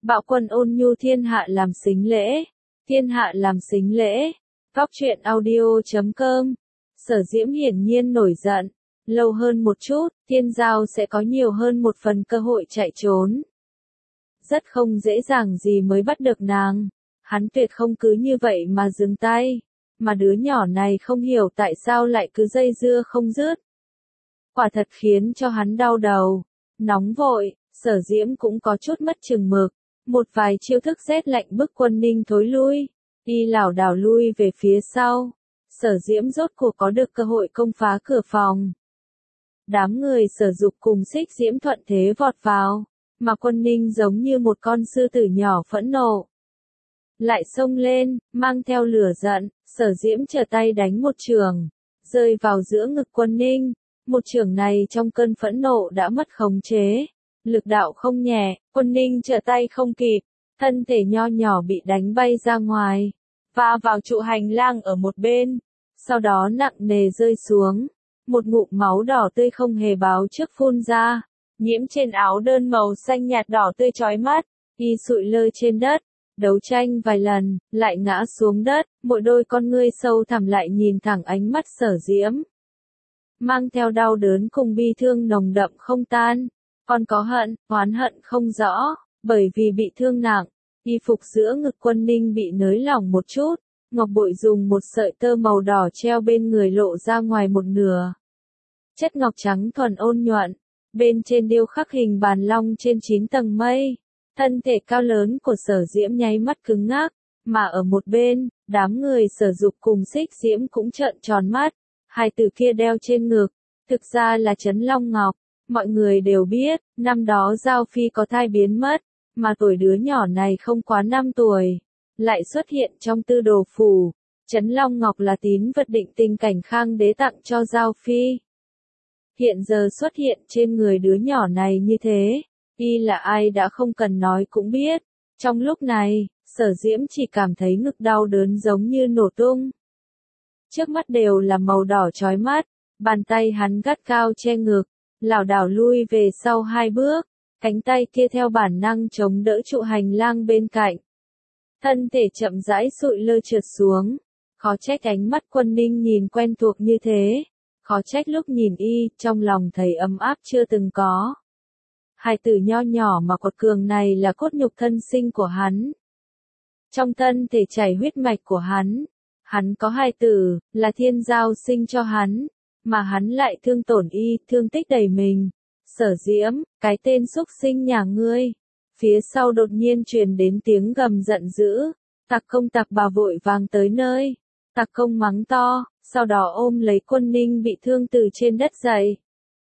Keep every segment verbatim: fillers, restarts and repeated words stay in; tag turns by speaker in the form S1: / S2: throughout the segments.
S1: Bạo quân ôn nhu thiên hạ làm sính lễ. Thiên hạ làm sính lễ. Góc truyện audio chấm com. Sở Diễm hiển nhiên nổi giận. Lâu hơn một chút, Thiên Giao sẽ có nhiều hơn một phần cơ hội chạy trốn. Rất không dễ dàng gì mới bắt được nàng. Hắn tuyệt không cứ như vậy mà dừng tay. Mà đứa nhỏ này không hiểu tại sao lại cứ dây dưa không dứt. Quả thật khiến cho hắn đau đầu. Nóng vội, Sở Diễm cũng có chút mất chừng mực. Một vài chiêu thức rét lạnh bức Quân Ninh thối lui. Y lảo đảo lui về phía sau. Sở Diễm rốt cuộc có được cơ hội công phá cửa phòng. Đám người Sở Dục cùng Xích Diễm thuận thế vọt vào. Mà Quân Ninh giống như một con sư tử nhỏ phẫn nộ. Lại xông lên, mang theo lửa giận, Sở Diễm trở tay đánh một chưởng, rơi vào giữa ngực Quân Ninh. Một chưởng này trong cơn phẫn nộ đã mất khống chế. Lực đạo không nhẹ, Quân Ninh trở tay không kịp, thân thể nho nhỏ bị đánh bay ra ngoài, va vào trụ hành lang ở một bên, sau đó nặng nề rơi xuống. Một ngụm máu đỏ tươi không hề báo trước phun ra, nhiễm trên áo đơn màu xanh nhạt đỏ tươi chói mắt, y sụi lơ trên đất, đấu tranh vài lần, lại ngã xuống đất, một đôi con ngươi sâu thẳm lại nhìn thẳng ánh mắt Sở Diễm. Mang theo đau đớn cùng bi thương nồng đậm không tan, còn có hận, oán hận không rõ, bởi vì bị thương nặng, y phục giữa ngực Quân Ninh bị nới lỏng một chút, ngọc bội dùng một sợi tơ màu đỏ treo bên người lộ ra ngoài một nửa. Chất ngọc trắng thuần ôn nhuận, bên trên điêu khắc hình bàn long trên chín tầng mây, thân thể cao lớn của Sở Diễm nháy mắt cứng ngắc, mà ở một bên, đám người Sở Dục cùng Xích Diễm cũng trợn tròn mắt. Hai từ kia đeo trên ngực, thực ra là Trấn Long Ngọc. Mọi người đều biết, năm đó Giao Phi có thai biến mất, mà tuổi đứa nhỏ này không quá năm tuổi, lại xuất hiện trong tư đồ phủ. Trấn Long Ngọc là tín vật định tình cảnh Khang Đế tặng cho Giao Phi. Hiện giờ xuất hiện trên người đứa nhỏ này như thế, y là ai đã không cần nói cũng biết. Trong lúc này, Sở Diễm chỉ cảm thấy ngực đau đớn giống như nổ tung. Trước mắt đều là màu đỏ chói mắt, bàn tay hắn gắt cao che ngực, lảo đảo lui về sau hai bước, cánh tay kia theo bản năng chống đỡ trụ hành lang bên cạnh. Thân thể chậm rãi sụi lơ trượt xuống, khó trách ánh mắt Quân Ninh nhìn quen thuộc như thế, khó trách lúc nhìn y, trong lòng thấy ấm áp chưa từng có. Hài tử nho nhỏ mà quật cường này là cốt nhục thân sinh của hắn. Trong thân thể chảy huyết mạch của hắn. Hắn có hài tử, là Thiên Giao sinh cho hắn, mà hắn lại thương tổn y, thương tích đầy mình. Sở Diễm, cái tên xúc sinh nhà ngươi. Phía sau đột nhiên truyền đến tiếng gầm giận dữ, Tặc Công Tặc Bà vội vàng tới nơi. Tặc Công mắng to, sau đó ôm lấy Quân Ninh bị thương từ trên đất dậy.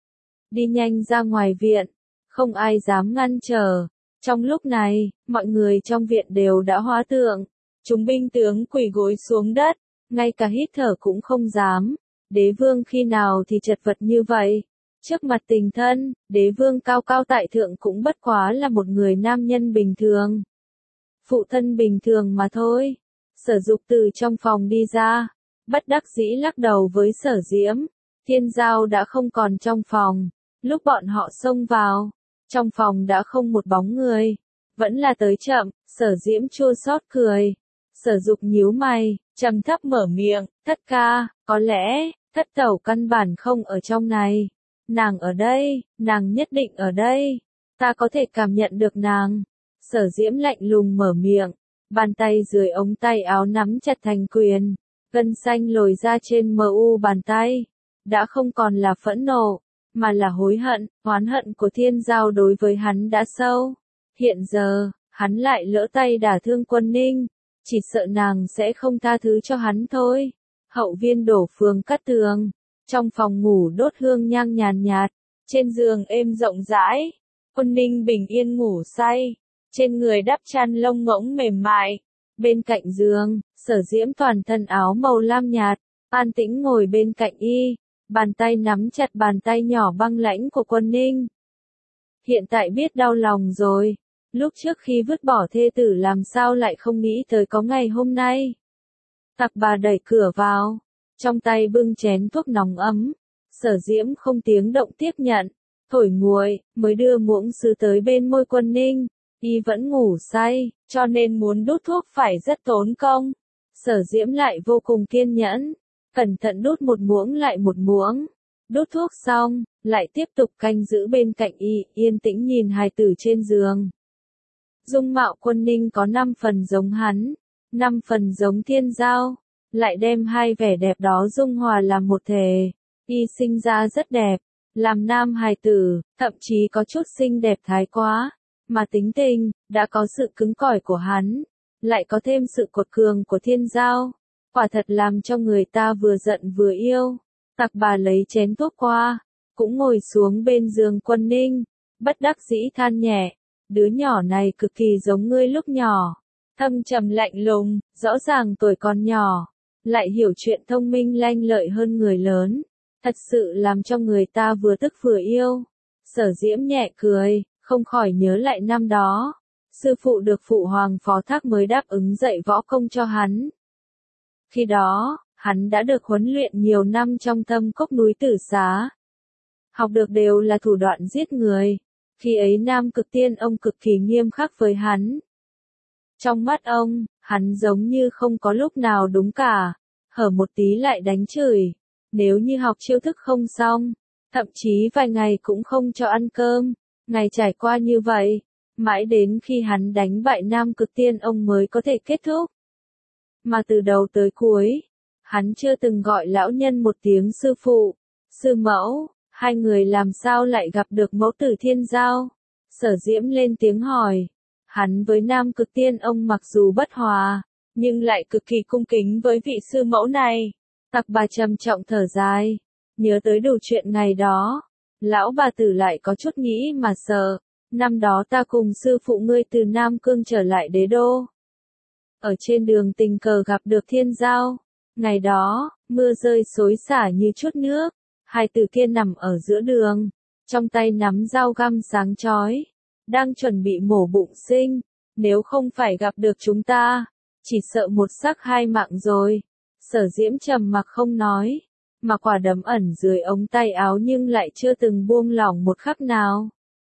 S1: Đi nhanh ra ngoài viện, không ai dám ngăn trở. Trong lúc này, mọi người trong viện đều đã hóa tượng. Chúng binh tướng quỳ gối xuống đất, ngay cả hít thở cũng không dám. Đế vương khi nào thì chật vật như vậy? Trước mặt tình thân, đế vương cao cao tại thượng cũng bất quá là một người nam nhân bình thường. Phụ thân bình thường mà thôi. Sở Dục từ trong phòng đi ra, bất đắc dĩ lắc đầu với Sở Diễm. Thiên Giao đã không còn trong phòng. Lúc bọn họ xông vào, trong phòng đã không một bóng người. Vẫn là tới chậm, Sở Diễm chua xót cười. Sở Dục nhíu mày, trầm thấp mở miệng, thất ca, có lẽ, thất tẩu căn bản không ở trong này. Nàng ở đây, nàng nhất định ở đây. Ta có thể cảm nhận được nàng. Sở Diễm lạnh lùng mở miệng, bàn tay dưới ống tay áo nắm chặt thành quyền. Gân xanh lồi ra trên mờ u bàn tay. Đã không còn là phẫn nộ, mà là hối hận, oán hận của Thiên Giao đối với hắn đã sâu. Hiện giờ, hắn lại lỡ tay đả thương Quân Ninh. Chỉ sợ nàng sẽ không tha thứ cho hắn thôi. Hậu viên đổ phường cắt tường. Trong phòng ngủ đốt hương nhang nhàn nhạt. Trên giường êm rộng rãi. Quân Ninh bình yên ngủ say. Trên người đắp chăn lông ngỗng mềm mại. Bên cạnh giường, Sở Diễm toàn thân áo màu lam nhạt. An tĩnh ngồi bên cạnh y. Bàn tay nắm chặt bàn tay nhỏ băng lãnh của Quân Ninh. Hiện tại biết đau lòng rồi. Lúc trước khi vứt bỏ thê tử làm sao lại không nghĩ tới có ngày hôm nay. Tặc Bà đẩy cửa vào, trong tay bưng chén thuốc nóng ấm. Sở Diễm không tiếng động tiếp nhận, thổi nguội, mới đưa muỗng sứ tới bên môi Quân Ninh. y vẫn ngủ say, cho nên muốn đút thuốc phải rất tốn công. Sở Diễm lại vô cùng kiên nhẫn, cẩn thận đút một muỗng lại một muỗng. Đút thuốc xong, lại tiếp tục canh giữ bên cạnh y, yên tĩnh nhìn hài tử trên giường. Dung mạo Quân Ninh có năm phần giống hắn, năm phần giống Thiên Giao, lại đem hai vẻ đẹp đó dung hòa làm một thể. Y sinh ra rất đẹp, làm nam hài tử, thậm chí có chút xinh đẹp thái quá, mà tính tình, đã có sự cứng cỏi của hắn, lại có thêm sự cột cường của Thiên Giao, quả thật làm cho người ta vừa giận vừa yêu. Tặc bà lấy chén thuốc qua, cũng ngồi xuống bên giường Quân Ninh, bất đắc dĩ than nhẹ, đứa nhỏ này cực kỳ giống ngươi lúc nhỏ, thâm trầm lạnh lùng, rõ ràng tuổi còn nhỏ, lại hiểu chuyện thông minh lanh lợi hơn người lớn, thật sự làm cho người ta vừa tức vừa yêu. Sở Diễm nhẹ cười, không khỏi nhớ lại năm đó, sư phụ được phụ hoàng phó thác mới đáp ứng dạy võ công cho hắn. Khi đó, hắn đã được huấn luyện nhiều năm trong thâm cốc núi Tử Xá. Học được đều là thủ đoạn giết người. Khi ấy Nam Cực Tiên ông cực kỳ nghiêm khắc với hắn. Trong mắt ông, hắn giống như không có lúc nào đúng cả, hở một tí lại đánh chửi. Nếu như học chiêu thức không xong, thậm chí vài ngày cũng không cho ăn cơm. Ngày trải qua như vậy, mãi đến khi hắn đánh bại Nam Cực Tiên ông mới có thể kết thúc. Mà từ đầu tới cuối, hắn chưa từng gọi lão nhân một tiếng sư phụ, sư mẫu, hai người làm sao lại gặp được mẫu tử Thiên Giao? Sở Diễm lên tiếng hỏi, hắn với Nam Cực Tiên ông mặc dù bất hòa, nhưng lại cực kỳ cung kính với vị sư mẫu này. Tặc bà trầm trọng thở dài, nhớ tới đủ chuyện ngày đó, lão bà tử lại có chút nghĩ mà sợ. Năm đó ta cùng sư phụ ngươi từ Nam Cương trở lại đế đô. Ở trên đường tình cờ gặp được Thiên Giao. Ngày đó, mưa rơi xối xả như chút nước. Hai tử kia nằm ở giữa đường, trong tay nắm dao găm sáng chói, đang chuẩn bị mổ bụng sinh. Nếu không phải gặp được chúng ta, chỉ sợ một xác hai mạng rồi. Sở Diễm trầm mặc không nói, mà quả đấm ẩn dưới ống tay áo nhưng lại chưa từng buông lỏng một khắc nào.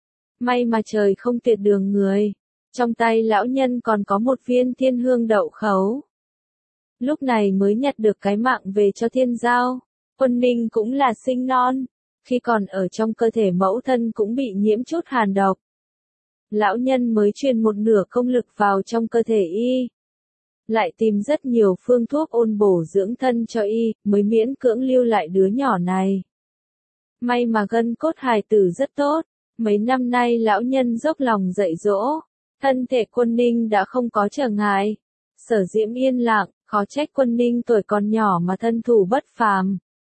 S1: May mà trời không tuyệt đường người, trong tay lão nhân còn có một viên thiên hương đậu khấu. Lúc này mới nhặt được cái mạng về cho Thiên Giao. Quân Ninh cũng là sinh non, khi còn ở trong cơ thể mẫu thân cũng bị nhiễm chút hàn độc. Lão nhân mới truyền một nửa công lực vào trong cơ thể y. Lại tìm rất nhiều phương thuốc ôn bổ dưỡng thân cho y, mới miễn cưỡng lưu lại đứa nhỏ này. May mà gân cốt hài tử rất tốt, mấy năm nay lão nhân dốc lòng dạy dỗ, thân thể Quân Ninh đã không có trở ngại. Sở Diễm yên lặng, khó trách Quân Ninh tuổi còn nhỏ mà thân thủ bất phàm.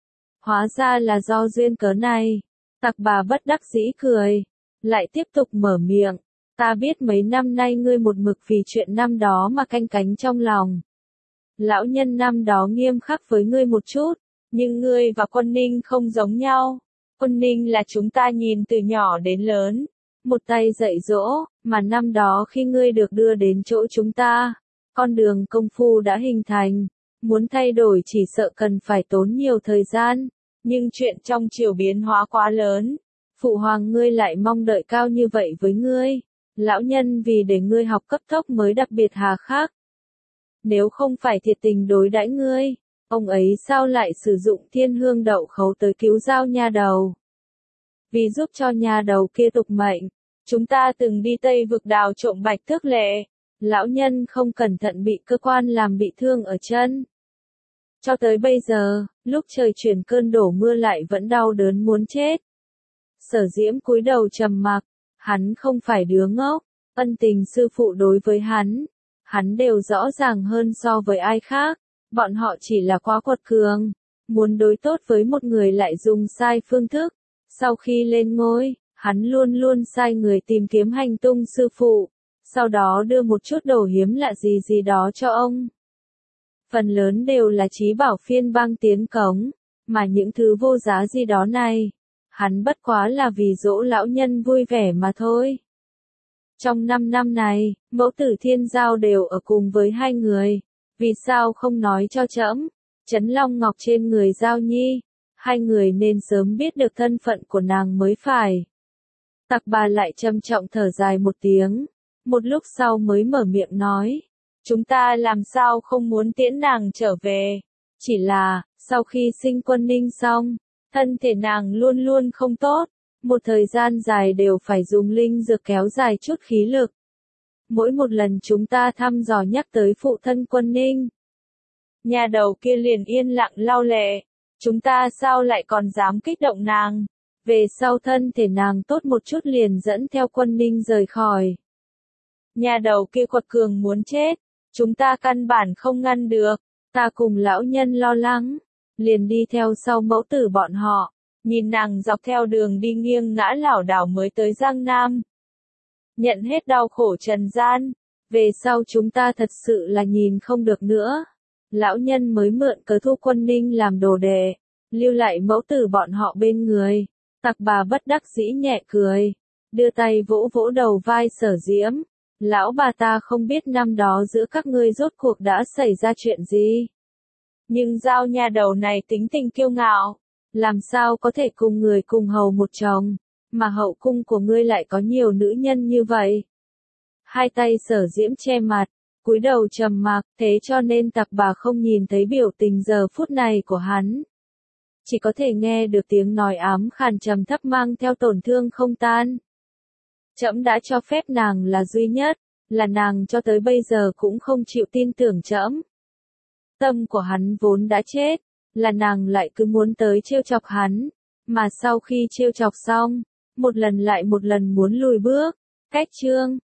S1: Hóa ra là do duyên cớ này. Tặc bà bất đắc dĩ cười, lại tiếp tục mở miệng. Ta biết mấy năm nay ngươi một mực vì chuyện năm đó mà canh cánh trong lòng. Lão nhân năm đó nghiêm khắc với ngươi một chút, nhưng ngươi và Quân Ninh không giống nhau. Quân Ninh là chúng ta nhìn từ nhỏ đến lớn, một tay dạy dỗ, mà năm đó khi ngươi được đưa đến chỗ chúng ta, con đường công phu đã hình thành, muốn thay đổi chỉ sợ cần phải tốn nhiều thời gian, nhưng chuyện trong triều biến hóa quá lớn, phụ hoàng ngươi lại mong đợi cao như vậy với ngươi, lão nhân vì để ngươi học cấp tốc mới đặc biệt hà khắc. Nếu không phải thiệt tình đối đãi ngươi, ông ấy sao lại sử dụng thiên hương đậu khấu tới cứu Giao nha đầu? Vì giúp cho nha đầu kia tục mệnh, chúng ta từng đi Tây vực đào trộm bạch thước lệ, lão nhân không cẩn thận bị cơ quan làm bị thương ở chân. Cho tới bây giờ, lúc trời chuyển cơn đổ mưa lại vẫn đau đớn muốn chết. Sở Diễm cúi đầu trầm mặc, hắn không phải đứa ngốc, ân tình sư phụ đối với hắn, hắn đều rõ ràng hơn so với ai khác, bọn họ chỉ là quá quật cường, muốn đối tốt với một người lại dùng sai phương thức. Sau khi lên ngôi, hắn luôn luôn sai người tìm kiếm hành tung sư phụ, sau đó đưa một chút đồ hiếm lạ gì gì đó cho ông. Phần lớn đều là trí bảo phiên bang tiến cống, mà những thứ vô giá gì đó này, hắn bất quá là vì dỗ lão nhân vui vẻ mà thôi. Trong năm năm này, mẫu tử Thiên Giao đều ở cùng với hai người, vì sao không nói cho trẫm, Trấn Long Ngọc trên người Giao Nhi, hai người nên sớm biết được thân phận của nàng mới phải. Tặc bà lại trầm trọng thở dài một tiếng, một lúc sau mới mở miệng nói. Chúng ta làm sao không muốn tiễn nàng trở về. Chỉ là, sau khi sinh Quân Ninh xong, thân thể nàng luôn luôn không tốt. Một thời gian dài đều phải dùng linh dược kéo dài chút khí lực. Mỗi một lần chúng ta thăm dò nhắc tới phụ thân Quân Ninh, nhà đầu kia liền yên lặng lau lệ. Chúng ta sao lại còn dám kích động nàng. Về sau thân thể nàng tốt một chút liền dẫn theo Quân Ninh rời khỏi. Nhà đầu kia quật cường muốn chết. Chúng ta căn bản không ngăn được. Ta cùng lão nhân lo lắng. Liền đi theo sau mẫu tử bọn họ. Nhìn nàng dọc theo đường đi nghiêng ngã lảo đảo mới tới Giang Nam. Nhận hết đau khổ trần gian. Về sau chúng ta thật sự là nhìn không được nữa. Lão nhân mới mượn cớ thu Quân Ninh làm đồ đệ. Lưu lại mẫu tử bọn họ bên người. Tặc bà bất đắc dĩ nhẹ cười. Đưa tay vỗ vỗ đầu vai Sở Diễm. Lão bà ta không biết năm đó giữa các ngươi rốt cuộc đã xảy ra chuyện gì. Nhưng giao nhà đầu này tính tình kiêu ngạo. Làm sao có thể cùng người cùng hầu một chồng. Mà hậu cung của ngươi lại có nhiều nữ nhân như vậy. Hai tay Sở Diễm che mặt. Cúi đầu trầm mặc, thế cho nên tặc bà không nhìn thấy biểu tình giờ phút này của hắn. Chỉ có thể nghe được tiếng nói ám khàn trầm thấp mang theo tổn thương không tan. Trẫm đã cho phép nàng là duy nhất, là nàng cho tới bây giờ cũng không chịu tin tưởng trẫm. Tâm của hắn vốn đã chết, là nàng lại cứ muốn tới trêu chọc hắn, mà sau khi trêu chọc xong, một lần lại một lần muốn lùi bước. Cách chương